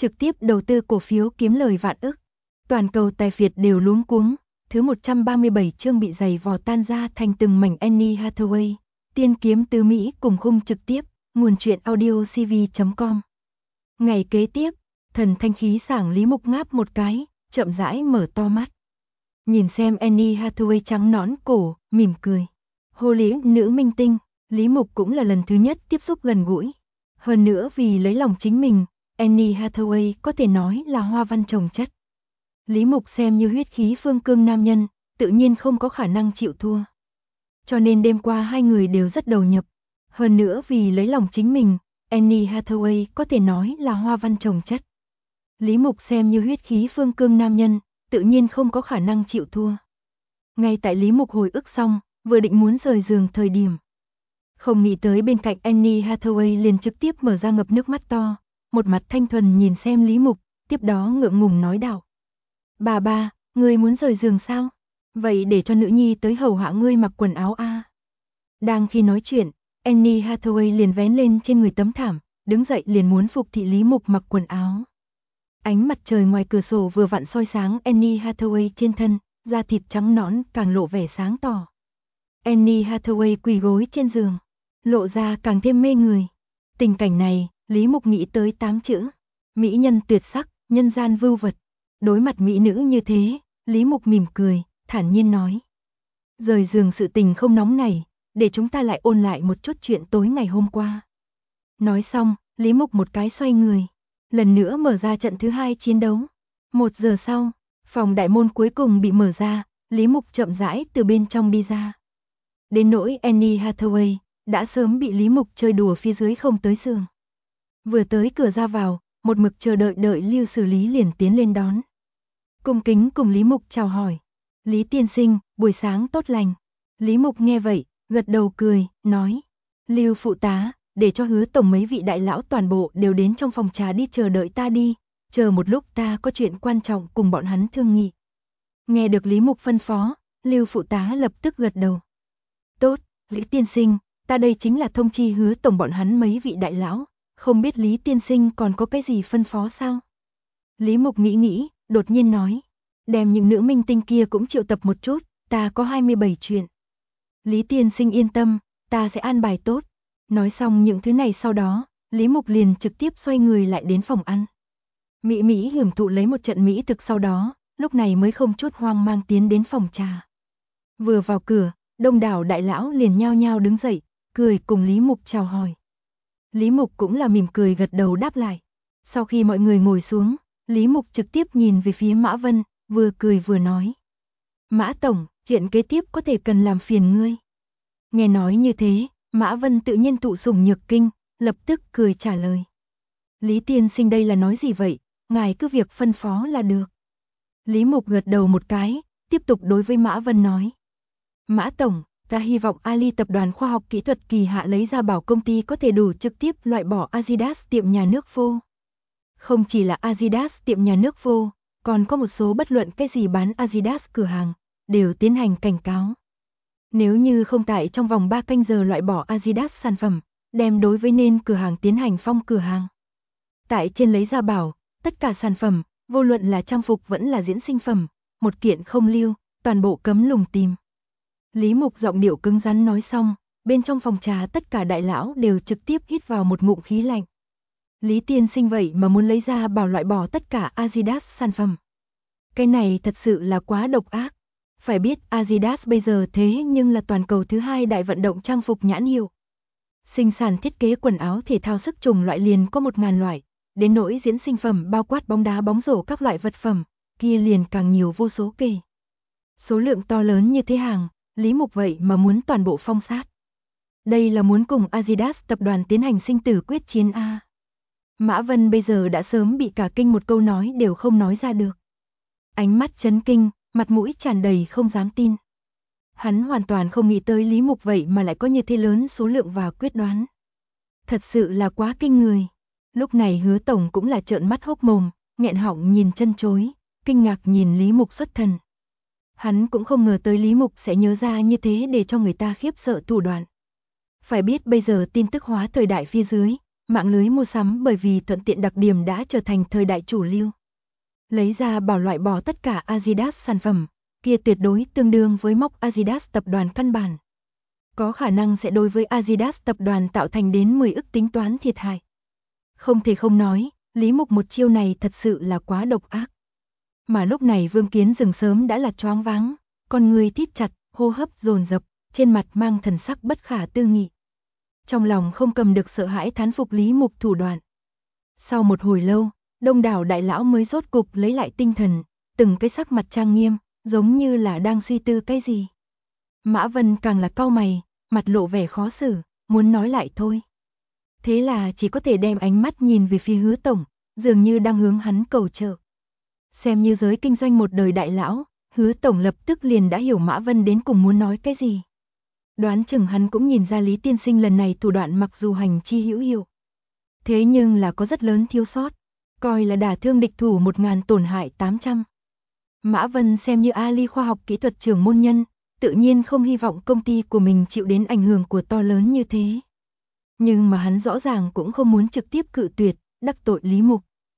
trực tiếp đầu tư cổ phiếu kiếm lời vạn ức. Toàn cầu tài phiệt đều luống cuống, thứ 137 chương bị giày vò tan ra thành từng mảnh. Anne Hathaway, tiên kiếm tứ Mỹ cùng khung trực tiếp, nguồn truyện audio cv.com. Ngày kế tiếp, thần thanh khí sảng Lý Mục ngáp một cái, chậm rãi mở to mắt. Nhìn xem Anne Hathaway trắng nõn cổ, mỉm cười. Hô lý nữ minh tinh, Lý Mục cũng là lần thứ nhất tiếp xúc gần gũi. Hơn nữa vì lấy lòng chính mình, Anne Hathaway có thể nói là hoa văn chồng chất. Lý Mục xem như huyết khí phương cương nam nhân, tự nhiên không có khả năng chịu thua. Cho nên đêm qua hai người đều rất đầu nhập. Hơn nữa vì lấy lòng chính mình, Anne Hathaway có thể nói là hoa văn chồng chất. Lý Mục xem như huyết khí phương cương nam nhân, tự nhiên không có khả năng chịu thua. Ngay tại Lý Mục hồi ức xong, vừa định muốn rời giường thời điểm. Không nghĩ tới bên cạnh Anne Hathaway liền trực tiếp mở ra ngập nước mắt to, một mặt thanh thuần nhìn xem Lý Mục, tiếp đó ngượng ngùng nói đạo. Bà, ngươi muốn rời giường sao? Vậy để cho nữ nhi tới hầu hạ ngươi mặc quần áo a. Đang khi nói chuyện, Anne Hathaway liền vén lên trên người tấm thảm, đứng dậy liền muốn phục thị Lý Mục mặc quần áo. Ánh mặt trời ngoài cửa sổ vừa vặn soi sáng Anne Hathaway trên thân, da thịt trắng nõn càng lộ vẻ sáng tỏ. Anne Hathaway quỳ gối trên giường, lộ ra càng thêm mê người. Tình cảnh này, Lý Mục nghĩ tới 8 chữ. Mỹ nhân tuyệt sắc, nhân gian vưu vật. Đối mặt mỹ nữ như thế, Lý Mục mỉm cười, thản nhiên nói. Rời giường sự tình không nóng này, để chúng ta lại ôn lại một chút chuyện tối ngày hôm qua. Nói xong, Lý Mục một cái xoay người, lần nữa mở ra trận thứ 2 chiến đấu. 1 giờ sau, phòng đại môn cuối cùng bị mở ra, Lý Mục chậm rãi từ bên trong đi ra. Đến nỗi Anne Hathaway, đã sớm bị Lý Mục chơi đùa phía dưới không tới giường. Vừa tới cửa ra vào, một mực chờ đợi Lưu xử lý liền tiến lên đón. Cung kính cùng Lý Mục chào hỏi. Lý tiên sinh, buổi sáng tốt lành. Lý Mục nghe vậy, gật đầu cười, nói. Lưu phụ tá, để cho Hứa tổng mấy vị đại lão toàn bộ đều đến trong phòng trà đi chờ đợi ta đi. Chờ một lúc ta có chuyện quan trọng cùng bọn hắn thương nghị. Nghe được Lý Mục phân phó, Lưu phụ tá lập tức gật đầu. Tốt, Lý tiên sinh, ta đây chính là thông chi Hứa tổng bọn hắn mấy vị đại lão. Không biết Lý tiên sinh còn có cái gì phân phó sao? Lý Mục nghĩ, đột nhiên nói. Đem những nữ minh tinh kia cũng triệu tập một chút, ta có 27 chuyện. Lý tiên sinh yên tâm, ta sẽ an bài tốt. Nói xong những thứ này sau đó, Lý Mục liền trực tiếp xoay người lại đến phòng ăn. Mỹ hưởng thụ lấy một trận mỹ thực sau đó, lúc này mới không chút hoang mang tiến đến phòng trà. Vừa vào cửa, đông đảo đại lão liền nhao nhao đứng dậy, cười cùng Lý Mục chào hỏi. Lý Mục cũng là mỉm cười gật đầu đáp lại. Sau khi mọi người ngồi xuống, Lý Mục trực tiếp nhìn về phía Mã Vân, vừa cười vừa nói. Mã tổng, chuyện kế tiếp có thể cần làm phiền ngươi. Nghe nói như thế, Mã Vân tự nhiên tụ sủng nhược kinh, lập tức cười trả lời. Lý tiên sinh đây là nói gì vậy, ngài cứ việc phân phó là được. Lý Mục gật đầu một cái, tiếp tục đối với Mã Vân nói. Mã tổng, ta hy vọng Ali tập đoàn khoa học kỹ thuật kỳ hạ lấy ra bảo công ty có thể đủ trực tiếp loại bỏ Adidas tiệm nhà nước vô. Không chỉ là Adidas tiệm nhà nước vô, còn có một số bất luận cái gì bán Adidas cửa hàng, đều tiến hành cảnh cáo. Nếu như không tại trong vòng 3 canh giờ loại bỏ Adidas sản phẩm, đem đối với nên cửa hàng tiến hành phong cửa hàng. Tại trên lấy ra bảo, tất cả sản phẩm, vô luận là trang phục vẫn là diễn sinh phẩm, một kiện không lưu, toàn bộ cấm lùng tìm. Lý Mục giọng điệu cứng rắn nói xong, bên trong phòng trà tất cả đại lão đều trực tiếp hít vào một ngụm khí lạnh. Lý tiên sinh vậy mà muốn lấy ra bảo loại bỏ tất cả Adidas sản phẩm. Cái này thật sự là quá độc ác. Phải biết Adidas bây giờ thế nhưng là toàn cầu thứ 2 đại vận động trang phục nhãn hiệu. Sinh sản thiết kế quần áo thể thao sức trùng loại liền có 1000 loại, đến nỗi diễn sinh phẩm bao quát bóng đá bóng rổ các loại vật phẩm, kia liền càng nhiều vô số kể. Số lượng to lớn như thế hàng, Lý Mục vậy mà muốn toàn bộ phong sát. Đây là muốn cùng Adidas tập đoàn tiến hành sinh tử quyết chiến a. Mã Vân bây giờ đã sớm bị cả kinh một câu nói đều không nói ra được. Ánh mắt chấn kinh, mặt mũi tràn đầy không dám tin. Hắn hoàn toàn không nghĩ tới Lý Mục vậy mà lại có như thế lớn số lượng và quyết đoán. Thật sự là quá kinh người. Lúc này Hứa tổng cũng là trợn mắt hốc mồm, nghẹn họng nhìn chân chối, kinh ngạc nhìn Lý Mục xuất thần. Hắn cũng không ngờ tới Lý Mục sẽ nhớ ra như thế để cho người ta khiếp sợ thủ đoạn. Phải biết bây giờ tin tức hóa thời đại phía dưới, mạng lưới mua sắm bởi vì thuận tiện đặc điểm đã trở thành thời đại chủ lưu. Lấy ra bảo loại bỏ tất cả Adidas sản phẩm, kia tuyệt đối tương đương với móc Adidas tập đoàn căn bản. Có khả năng sẽ đối với Adidas tập đoàn tạo thành đến 10 ức tính toán thiệt hại. Không thể không nói, Lý Mục một chiêu này thật sự là quá độc ác. Mà lúc này Vương Kiến Dừng sớm đã là choáng váng, con người thít chặt, hô hấp dồn dập, trên mặt mang thần sắc bất khả tư nghị. Trong lòng không cầm được sợ hãi thán phục Lý Mục thủ đoạn. Sau một hồi lâu, đông đảo đại lão mới rốt cục lấy lại tinh thần, từng cái sắc mặt trang nghiêm, giống như là đang suy tư cái gì. Mã Vân càng là cau mày, mặt lộ vẻ khó xử, muốn nói lại thôi. Thế là chỉ có thể đem ánh mắt nhìn về phía Hứa tổng, dường như đang hướng hắn cầu trợ. Xem như giới kinh doanh một đời đại lão, Hứa tổng lập tức liền đã hiểu Mã Vân đến cùng muốn nói cái gì. Đoán chừng hắn cũng nhìn ra Lý tiên sinh lần này thủ đoạn mặc dù hành chi hữu hiệu, thế nhưng là có rất lớn thiếu sót, coi là đả thương địch thủ 1000 tổn hại 800. Mã Vân xem như Ali khoa học kỹ thuật trưởng môn nhân, tự nhiên không hy vọng công ty của mình chịu đến ảnh hưởng của to lớn như thế. Nhưng mà hắn rõ ràng cũng không muốn trực tiếp cự tuyệt, đắc tội Lý Mục.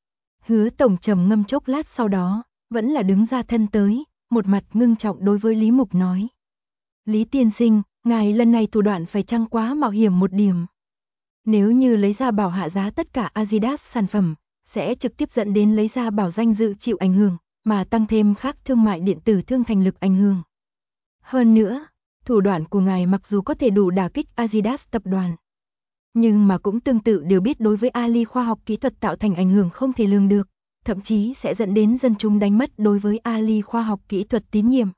Hứa tổng trầm ngâm chốc lát sau đó, vẫn là đứng ra thân tới, một mặt ngưng trọng đối với Lý Mục nói. Lý tiên sinh, ngài lần này thủ đoạn phải chăng quá mạo hiểm một điểm. Nếu như lấy ra bảo hạ giá tất cả Adidas sản phẩm, sẽ trực tiếp dẫn đến lấy ra bảo danh dự chịu ảnh hưởng, mà tăng thêm khác thương mại điện tử thương thành lực ảnh hưởng. Hơn nữa, thủ đoạn của ngài mặc dù có thể đủ đả kích Adidas tập đoàn, nhưng mà cũng tương tự đều biết đối với Ali khoa học kỹ thuật tạo thành ảnh hưởng không thể lường được, thậm chí sẽ dẫn đến dân chúng đánh mất đối với Ali khoa học kỹ thuật tín nhiệm.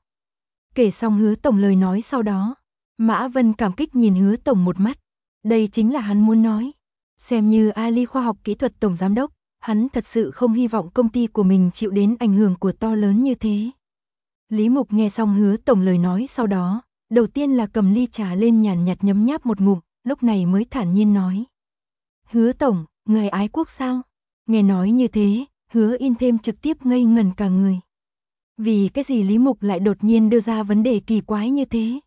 Kể xong Hứa tổng lời nói sau đó, Mã Vân cảm kích nhìn Hứa tổng một mắt. Đây chính là hắn muốn nói. Xem như Ali khoa học kỹ thuật tổng giám đốc, hắn thật sự không hy vọng công ty của mình chịu đến ảnh hưởng của to lớn như thế. Lý Mục nghe xong Hứa tổng lời nói sau đó, đầu tiên là cầm ly trà lên nhàn nhạt nhấm nháp một ngụm, lúc này mới thản nhiên nói. Hứa tổng, người ái quốc sao? Nghe nói như thế, Hứa In thêm trực tiếp ngây ngẩn cả người. Vì cái gì Lý Mục lại đột nhiên đưa ra vấn đề kỳ quái như thế?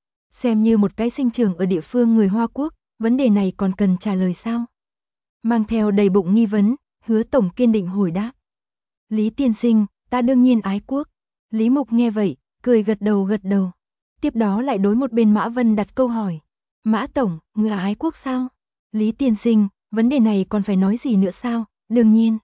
Xem như một cái sinh trưởng ở địa phương người Hoa Quốc, vấn đề này còn cần trả lời sao? Mang theo đầy bụng nghi vấn, Hứa tổng kiên định hồi đáp. Lý tiên sinh, ta đương nhiên ái quốc. Lý Mục nghe vậy, cười gật đầu. Tiếp đó lại đối một bên Mã Vân đặt câu hỏi. Mã tổng, người ái quốc sao? Lý tiên sinh, vấn đề này còn phải nói gì nữa sao? Đương nhiên.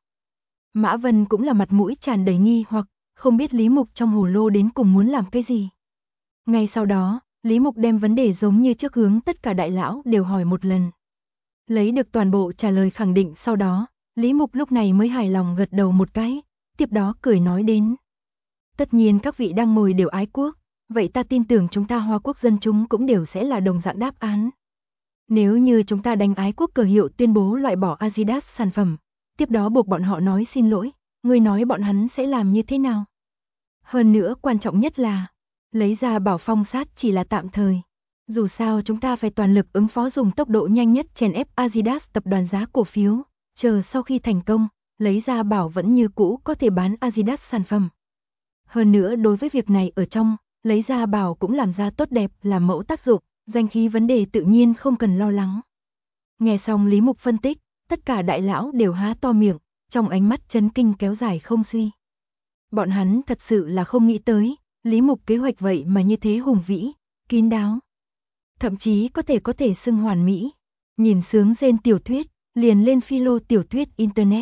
Mã Vân cũng là mặt mũi tràn đầy nghi hoặc, không biết Lý Mục trong hồ lô đến cùng muốn làm cái gì. Ngay sau đó, Lý Mục đem vấn đề giống như trước hướng tất cả đại lão đều hỏi một lần. Lấy được toàn bộ trả lời khẳng định sau đó, Lý Mục lúc này mới hài lòng gật đầu một cái, tiếp đó cười nói đến. Tất nhiên các vị đang ngồi đều ái quốc, vậy ta tin tưởng chúng ta Hoa Quốc dân chúng cũng đều sẽ là đồng dạng đáp án. Nếu như chúng ta đánh ái quốc cờ hiệu tuyên bố loại bỏ Adidas sản phẩm, tiếp đó buộc bọn họ nói xin lỗi, ngươi nói bọn hắn sẽ làm như thế nào? Hơn nữa quan trọng nhất là, lấy ra bảo phong sát chỉ là tạm thời. Dù sao chúng ta phải toàn lực ứng phó dùng tốc độ nhanh nhất chèn ép Adidas tập đoàn giá cổ phiếu, chờ sau khi thành công, lấy ra bảo vẫn như cũ có thể bán Adidas sản phẩm. Hơn nữa đối với việc này ở trong, lấy ra bảo cũng làm ra tốt đẹp làm mẫu tác dụng, danh khí vấn đề tự nhiên không cần lo lắng. Nghe xong Lý Mục phân tích, tất cả đại lão đều há to miệng, trong ánh mắt chấn kinh kéo dài không suy. Bọn hắn thật sự là không nghĩ tới, Lý Mục kế hoạch vậy mà như thế hùng vĩ, kín đáo. Thậm chí có thể xưng hoàn mỹ. Nhìn sướng rên tiểu thuyết, liền lên philo tiểu thuyết internet.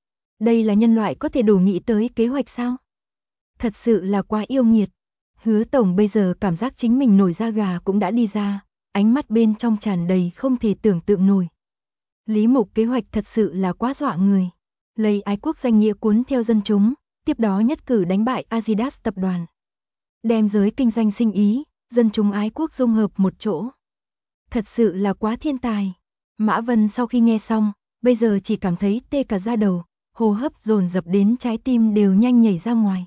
Đây là nhân loại có thể đủ nghĩ tới kế hoạch sao? Thật sự là quá yêu nghiệt. Hứa tổng bây giờ cảm giác chính mình nổi da gà cũng đã đi ra, ánh mắt bên trong tràn đầy không thể tưởng tượng nổi. Lý Mục kế hoạch thật sự là quá dọa người. Lấy ái quốc danh nghĩa cuốn theo dân chúng, tiếp đó nhất cử đánh bại Adidas tập đoàn. Đem giới kinh doanh sinh ý, dân chúng ái quốc dung hợp một chỗ. Thật sự là quá thiên tài. Mã Vân sau khi nghe xong, bây giờ chỉ cảm thấy tê cả da đầu, hô hấp dồn dập đến trái tim đều nhanh nhảy ra ngoài.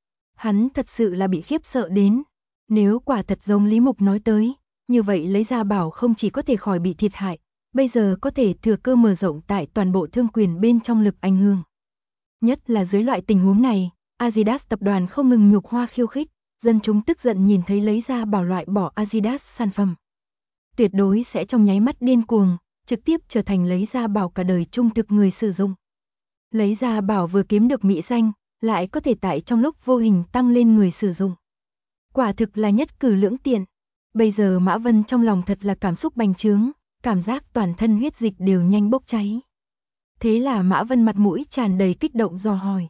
Hắn thật sự là bị khiếp sợ đến. Nếu quả thật giống Lý Mục nói tới, như vậy lấy ra bảo không chỉ có thể khỏi bị thiệt hại, bây giờ có thể thừa cơ mở rộng tại toàn bộ thương quyền bên trong lực ảnh hưởng. Nhất là dưới loại tình huống này, Adidas tập đoàn không ngừng nhục hoa khiêu khích, dân chúng tức giận nhìn thấy lấy ra bảo loại bỏ Adidas sản phẩm. Tuyệt đối sẽ trong nháy mắt điên cuồng, trực tiếp trở thành lấy ra bảo cả đời trung thực người sử dụng. Lấy ra bảo vừa kiếm được mỹ danh, lại có thể tại trong lúc vô hình tăng lên người sử dụng. Quả thực là nhất cử lưỡng tiện. Bây giờ Mã Vân trong lòng thật là cảm xúc bành trướng, cảm giác toàn thân huyết dịch đều nhanh bốc cháy. Thế là Mã Vân mặt mũi tràn đầy kích động dò hỏi.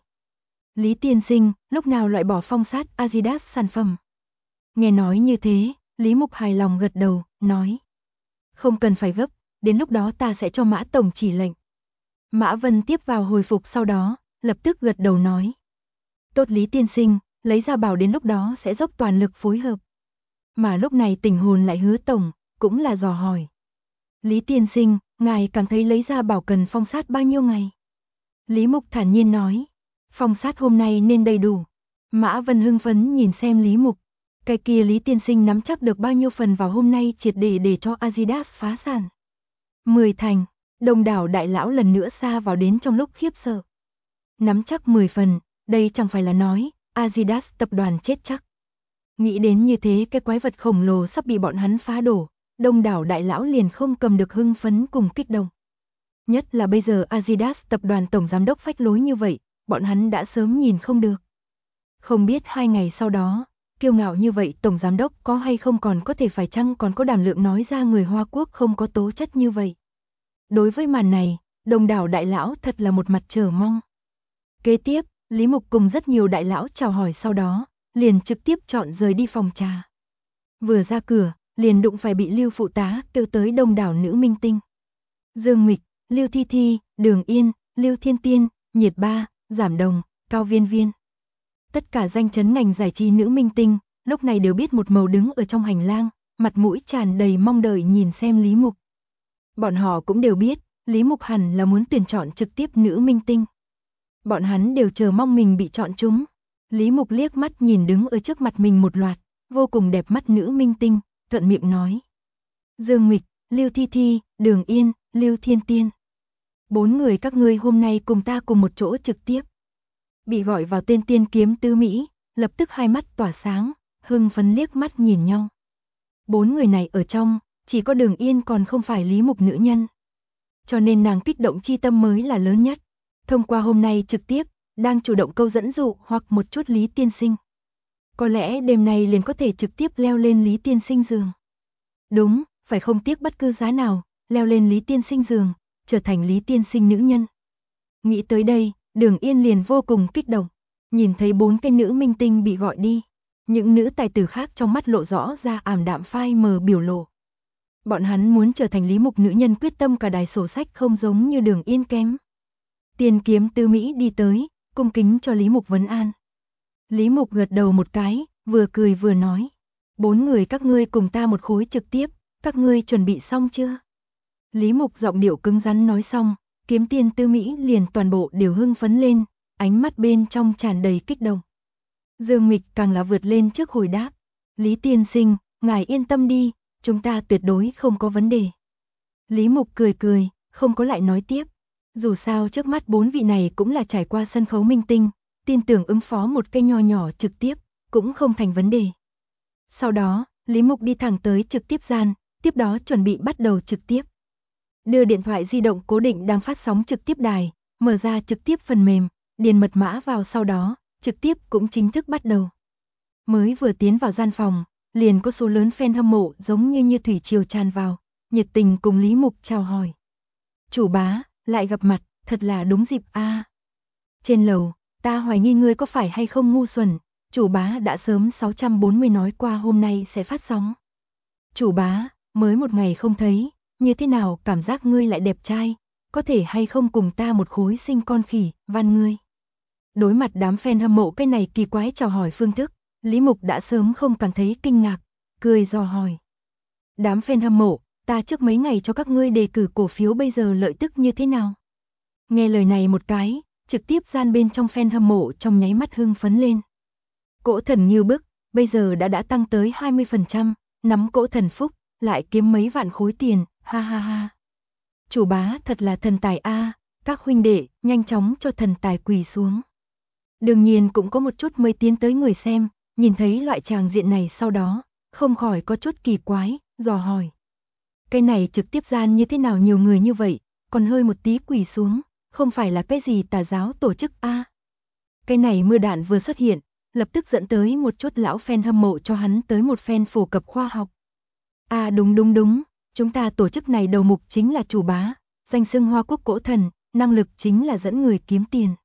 Lý tiên sinh, lúc nào loại bỏ phong sát Adidas sản phẩm? Nghe nói như thế, Lý Mục hài lòng gật đầu, nói. Không cần phải gấp, đến lúc đó ta sẽ cho Mã Tổng chỉ lệnh. Mã Vân tiếp vào hồi phục sau đó, lập tức gật đầu nói. Tốt Lý tiên sinh, lấy ra bảo đến lúc đó sẽ dốc toàn lực phối hợp. Mà lúc này Tình Hồn lại Hứa Tổng, cũng là dò hỏi. Lý tiên sinh, ngài cảm thấy lấy ra bảo cần phong sát bao nhiêu ngày? Lý Mục thản nhiên nói. Phong sát hôm nay nên đầy đủ. Mã Vân hưng phấn nhìn xem Lý Mục. Cái kia Lý tiên sinh nắm chắc được bao nhiêu phần vào hôm nay triệt để cho Adidas phá sản? 10 thành, đông đảo đại lão lần nữa xa vào đến trong lúc khiếp sợ. Nắm chắc 10 phần, đây chẳng phải là nói, Adidas tập đoàn chết chắc. Nghĩ đến như thế cái quái vật khổng lồ sắp bị bọn hắn phá đổ, đông đảo đại lão liền không cầm được hưng phấn cùng kích động. Nhất là bây giờ Adidas tập đoàn tổng giám đốc phách lối như vậy, bọn hắn đã sớm nhìn không được. Không biết 2 ngày sau đó, kiêu ngạo như vậy tổng giám đốc có hay không còn có thể phải chăng còn có đảm lượng nói ra người Hoa Quốc không có tố chất như vậy. Đối với màn này, đông đảo đại lão thật là một mặt chờ mong. Kế tiếp, Lý Mục cùng rất nhiều đại lão chào hỏi sau đó, liền trực tiếp chọn rời đi phòng trà. Vừa ra cửa, liền đụng phải bị Lưu phụ tá kêu tới đông đảo nữ minh tinh. Dương Mịch, Lưu Thi Thi, Đường Yên, Lưu Thiên Tiên, Nhiệt Ba, Giảm Đồng, Cao Viên Viên. Tất cả danh chấn ngành giải trí nữ minh tinh, lúc này đều biết một màu đứng ở trong hành lang, mặt mũi tràn đầy mong đợi nhìn xem Lý Mục. Bọn họ cũng đều biết, Lý Mục hẳn là muốn tuyển chọn trực tiếp nữ minh tinh. Bọn hắn đều chờ mong mình bị chọn chúng. Lý Mục liếc mắt nhìn đứng ở trước mặt mình một loạt, vô cùng đẹp mắt nữ minh tinh, thuận miệng nói. Dương Mịch, Lưu Thi Thi, Đường Yên, Lưu Thiên Tiên. 4 người các ngươi hôm nay cùng ta cùng một chỗ trực tiếp. Bị gọi vào tên tiên kiếm tứ Mỹ, lập tức hai mắt tỏa sáng, hưng phấn liếc mắt nhìn nhau. 4 người này ở trong, chỉ có Đường Yên còn không phải Lý Mục nữ nhân. Cho nên nàng kích động chi tâm mới là lớn nhất. Thông qua hôm nay trực tiếp, đang chủ động câu dẫn dụ hoặc một chút Lý tiên sinh. Có lẽ đêm nay liền có thể trực tiếp leo lên Lý tiên sinh giường. Đúng, phải không tiếc bất cứ giá nào, leo lên Lý tiên sinh giường, trở thành Lý tiên sinh nữ nhân. Nghĩ tới đây, Đường Yên liền vô cùng kích động, nhìn thấy 4 cái nữ minh tinh bị gọi đi. Những nữ tài tử khác trong mắt lộ rõ ra ảm đạm phai mờ biểu lộ. Bọn hắn muốn trở thành Lý Mục nữ nhân quyết tâm cả đài sổ sách không giống như Đường Yên kém. Tiên kiếm tứ Mỹ đi tới, cung kính cho Lý Mục vấn an. Lý Mục gật đầu một cái, vừa cười vừa nói. 4 người các ngươi cùng ta một khối trực tiếp, các ngươi chuẩn bị xong chưa? Lý Mục giọng điệu cứng rắn nói xong, kiếm tiên tứ Mỹ liền toàn bộ đều hưng phấn lên, ánh mắt bên trong tràn đầy kích động. Dương Mịch càng là vượt lên trước hồi đáp. Lý tiên sinh, ngài yên tâm đi, chúng ta tuyệt đối không có vấn đề. Lý Mục cười cười, không có lại nói tiếp. Dù sao trước mắt 4 vị này cũng là trải qua sân khấu minh tinh, tin tưởng ứng phó một cái nho nhỏ trực tiếp, cũng không thành vấn đề. Sau đó, Lý Mục đi thẳng tới trực tiếp gian, tiếp đó chuẩn bị bắt đầu trực tiếp. Đưa điện thoại di động cố định đang phát sóng trực tiếp đài, mở ra trực tiếp phần mềm, điền mật mã vào sau đó, trực tiếp cũng chính thức bắt đầu. Mới vừa tiến vào gian phòng, liền có số lớn fan hâm mộ giống như thủy triều tràn vào, nhiệt tình cùng Lý Mục chào hỏi. Chủ bá, lại gặp mặt, thật là đúng dịp a. Trên lầu, ta hoài nghi ngươi có phải hay không ngu xuẩn, chủ bá đã sớm 640 nói qua hôm nay sẽ phát sóng. Chủ bá, mới một ngày không thấy, như thế nào cảm giác ngươi lại đẹp trai, có thể hay không cùng ta một khối sinh con khỉ, van ngươi. Đối mặt đám fan hâm mộ cái này kỳ quái chào hỏi phương thức, Lý Mục đã sớm không cảm thấy kinh ngạc, cười dò hỏi. Đám fan hâm mộ, ta trước mấy ngày cho các ngươi đề cử cổ phiếu bây giờ lợi tức như thế nào? Nghe lời này một cái, trực tiếp gian bên trong fan hâm mộ trong nháy mắt hưng phấn lên. Cỗ thần như bức, bây giờ đã tăng tới 20%, nắm cỗ thần phúc, lại kiếm mấy vạn khối tiền, ha ha ha. Chủ bá thật là thần tài a, các huynh đệ, nhanh chóng cho thần tài quỳ xuống. Đương nhiên cũng có một chút mới tiến tới người xem, nhìn thấy loại tràng diện này sau đó, không khỏi có chút kỳ quái, dò hỏi. Cái này trực tiếp gian như thế nào nhiều người như vậy, còn hơi một tí quỳ xuống, không phải là cái gì tà giáo tổ chức a? Cái này mưa đạn vừa xuất hiện, lập tức dẫn tới một chút lão fan hâm mộ cho hắn tới một fan phổ cập khoa học. À đúng, chúng ta tổ chức này đầu mục chính là chủ bá, danh xưng Hoa Quốc cổ thần, năng lực chính là dẫn người kiếm tiền.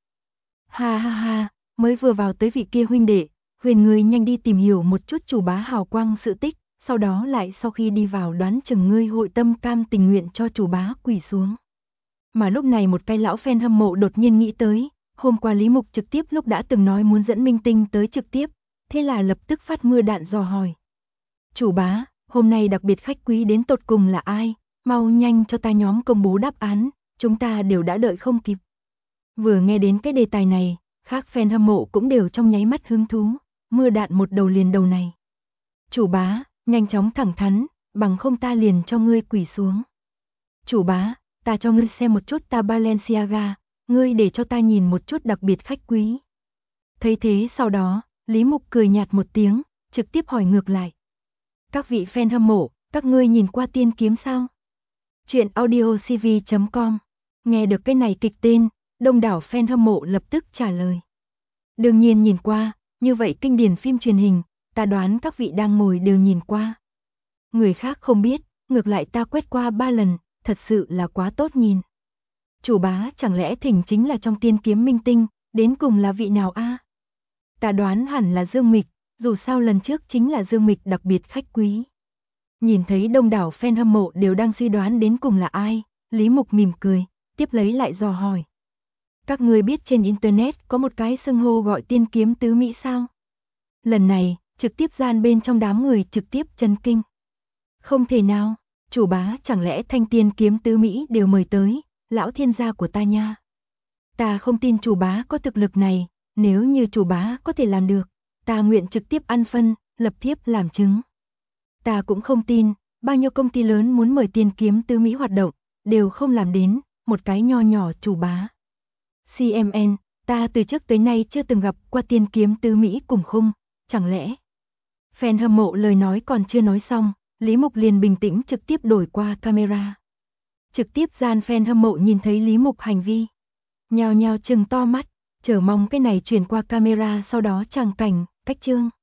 Ha, mới vừa vào tới vị kia huynh đệ, huyền người nhanh đi tìm hiểu một chút chủ bá hào quang sự tích, sau đó lại sau khi đi vào đoán chừng ngươi hội tâm cam tình nguyện cho chủ bá quỳ xuống. Mà lúc này một cái lão fan hâm mộ đột nhiên nghĩ tới, hôm qua Lý Mục trực tiếp lúc đã từng nói muốn dẫn minh tinh tới trực tiếp, thế là lập tức phát mưa đạn dò hỏi. Chủ bá, hôm nay đặc biệt khách quý đến tột cùng là ai, mau nhanh cho ta nhóm công bố đáp án, chúng ta đều đã đợi không kịp. Vừa nghe đến cái đề tài này, khác fan hâm mộ cũng đều trong nháy mắt hứng thú, mưa đạn một đầu liền đầu này. Chủ bá, nhanh chóng thẳng thắn, bằng không ta liền cho ngươi quỳ xuống. Chủ bá, ta cho ngươi xem một chút ta Balenciaga, ngươi để cho ta nhìn một chút đặc biệt khách quý. Thấy thế sau đó, Lý Mục cười nhạt một tiếng, trực tiếp hỏi ngược lại. Các vị fan hâm mộ, các ngươi nhìn qua Tiên Kiếm sao? Chuyện audiocv.com. Nghe được cái này kịch tên, đông đảo fan hâm mộ lập tức trả lời. Đương nhiên nhìn qua, như vậy kinh điển phim truyền hình, ta đoán các vị đang ngồi đều nhìn qua. Người khác không biết, ngược lại ta quét qua 3 lần, thật sự là quá tốt nhìn. Chủ bá chẳng lẽ thỉnh chính là trong Tiên Kiếm minh tinh, đến cùng là vị nào a? Ta đoán hẳn là Dương Mịch, dù sao lần trước chính là Dương Mịch đặc biệt khách quý. Nhìn thấy đông đảo fan hâm mộ đều đang suy đoán đến cùng là ai, Lý Mục mỉm cười, tiếp lấy lại dò hỏi. Các ngươi biết trên internet có một cái xưng hô gọi Tiên Kiếm tứ Mỹ sao? Lần này, trực tiếp gian bên trong đám người trực tiếp chấn kinh. Không thể nào, chủ bá chẳng lẽ thanh Tiên Kiếm tứ Mỹ đều mời tới, lão thiên gia của ta nha. Ta không tin chủ bá có thực lực này, nếu như chủ bá có thể làm được, ta nguyện trực tiếp ăn phân, lập thiếp làm chứng. Ta cũng không tin, bao nhiêu công ty lớn muốn mời Tiên Kiếm tứ Mỹ hoạt động, đều không làm đến, một cái nho nhỏ chủ bá. CMN, ta từ trước tới nay chưa từng gặp qua Tiên Kiếm tứ Mỹ cùng khung, chẳng lẽ? Fan hâm mộ lời nói còn chưa nói xong, Lý Mục liền bình tĩnh trực tiếp đổi qua camera. Trực tiếp gian fan hâm mộ nhìn thấy Lý Mục hành vi, nhao nhao trừng to mắt, chờ mong cái này truyền qua camera sau đó tràng cảnh, cách chương.